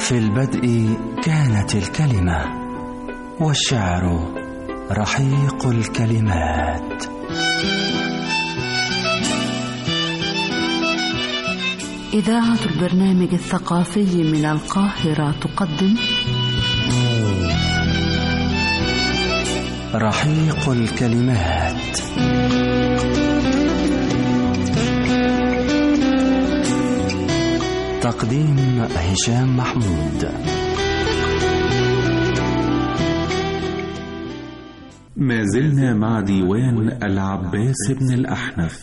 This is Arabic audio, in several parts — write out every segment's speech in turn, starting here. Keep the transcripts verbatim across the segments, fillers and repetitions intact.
في البدء كانت الكلمة، والشعر رحيق الكلمات. إذاعة البرنامج الثقافي من القاهرة تقدم رحيق الكلمات. تقديم هشام محمود. ما زلنا مع ديوان العباس بن الأحنف.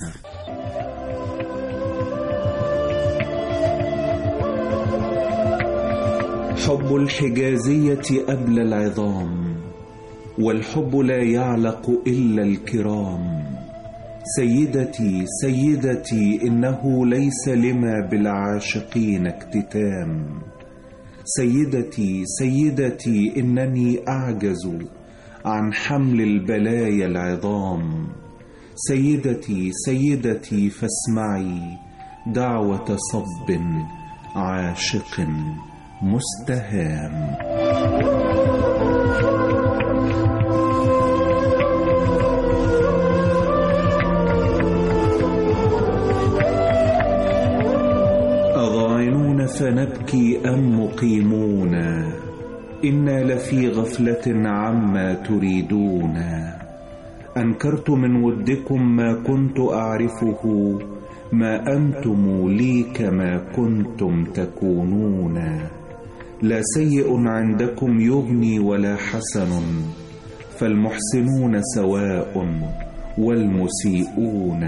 حب الحجازية أبلى العظام، والحب لا يعلق إلا الكرام. سيدتي سيدتي إنه ليس لما بالعاشقين اكتتام. سيدتي سيدتي إنني أعجز عن حمل البلايا العظام. سيدتي سيدتي فاسمعي دعوة صب عاشق مستهام. أضاعنون فنبكي أم مقيمون؟ إنا لفي غفلة عما تريدون. أنكرت من ودكم ما كنت أعرفه، ما أنتم لي كما كنتم تكونون. لا سيء عندكم يغني ولا حسن، فالمحسنون سواء والمسيئون.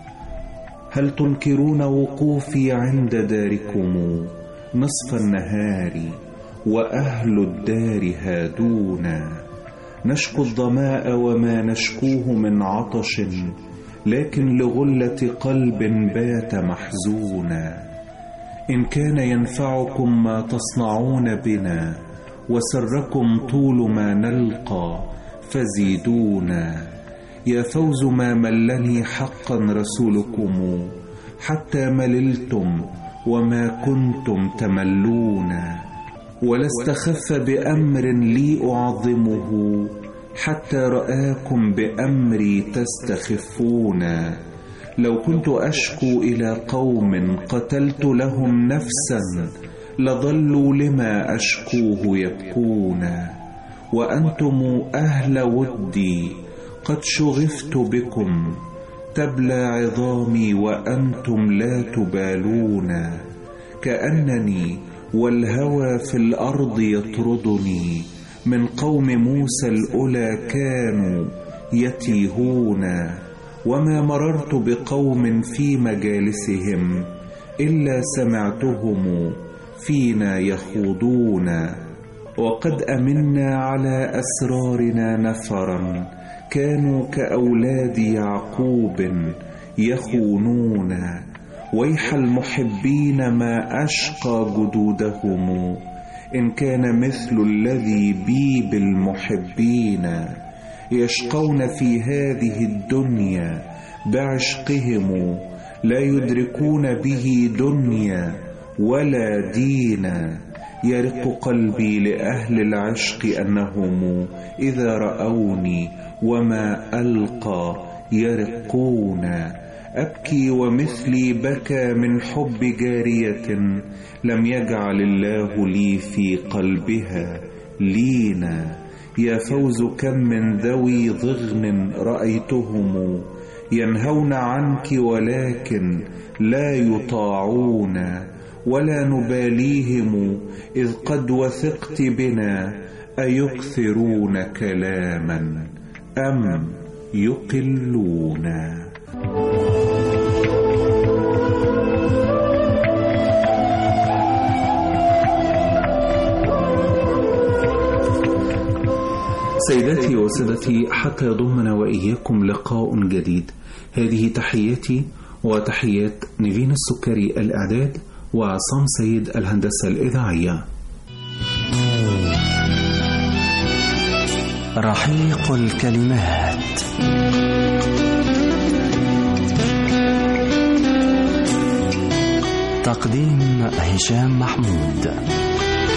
هل تنكرون وقوفي عند داركم نصف النهار وأهل الدار هادون؟ نشكو الظماء وما نشكوه من عطش، لكن لغلة قلب بات محزونا. إن كان ينفعكم ما تصنعون بنا، وسركم طول ما نلقى فزيدونا. يا فوز ما ملني حقا رسولكم، حتى مللتم وما كنتم تملون. ولا استخف بأمر لي أعظمه، حتى رآكم بأمري تستخفون. لو كنت أشكو إلى قوم قتلت لهم نفسا، لظلوا لما أشكوه يبكون. وأنتم أهل ودي قد شغفت بكم، تبلى عظامي وأنتم لا تبالون. كأنني والهوى في الأرض يطردني، من قوم موسى الأولى كانوا يتيهون. وما مررت بقوم في مجالسهم، إلا سمعتهم فينا يخوضون. وقد أمنا على أسرارنا نفرا، كانوا كأولاد يعقوب يخونون. ويح المحبين ما أشقى جدودهم، إن كان مثل الذي بي بالمحبين. يشقون في هذه الدنيا بعشقهم، لا يدركون به دنيا ولا دين. يرق قلبي لأهل العشق أنهم إذا رأوني وما ألقى يرقون. أبكي ومثلي بكى من حب جارية، لم يجعل الله لي في قلبها لينا. يا فوز كم من ذوي ضغن رأيتهم، ينهون عنك ولكن لا يطاعون. ولا نباليهم إذ قد وثقت بنا، أيكثرون كلاما أم يقلون. سيداتي وسادتي، حتى يضمنا وإياكم لقاء جديد، هذه تحياتي وتحيات نيفين السكري الإعداد، وعصام سيد الهندسة الإذاعية. رحيق الكلمات. تقديم هشام محمود.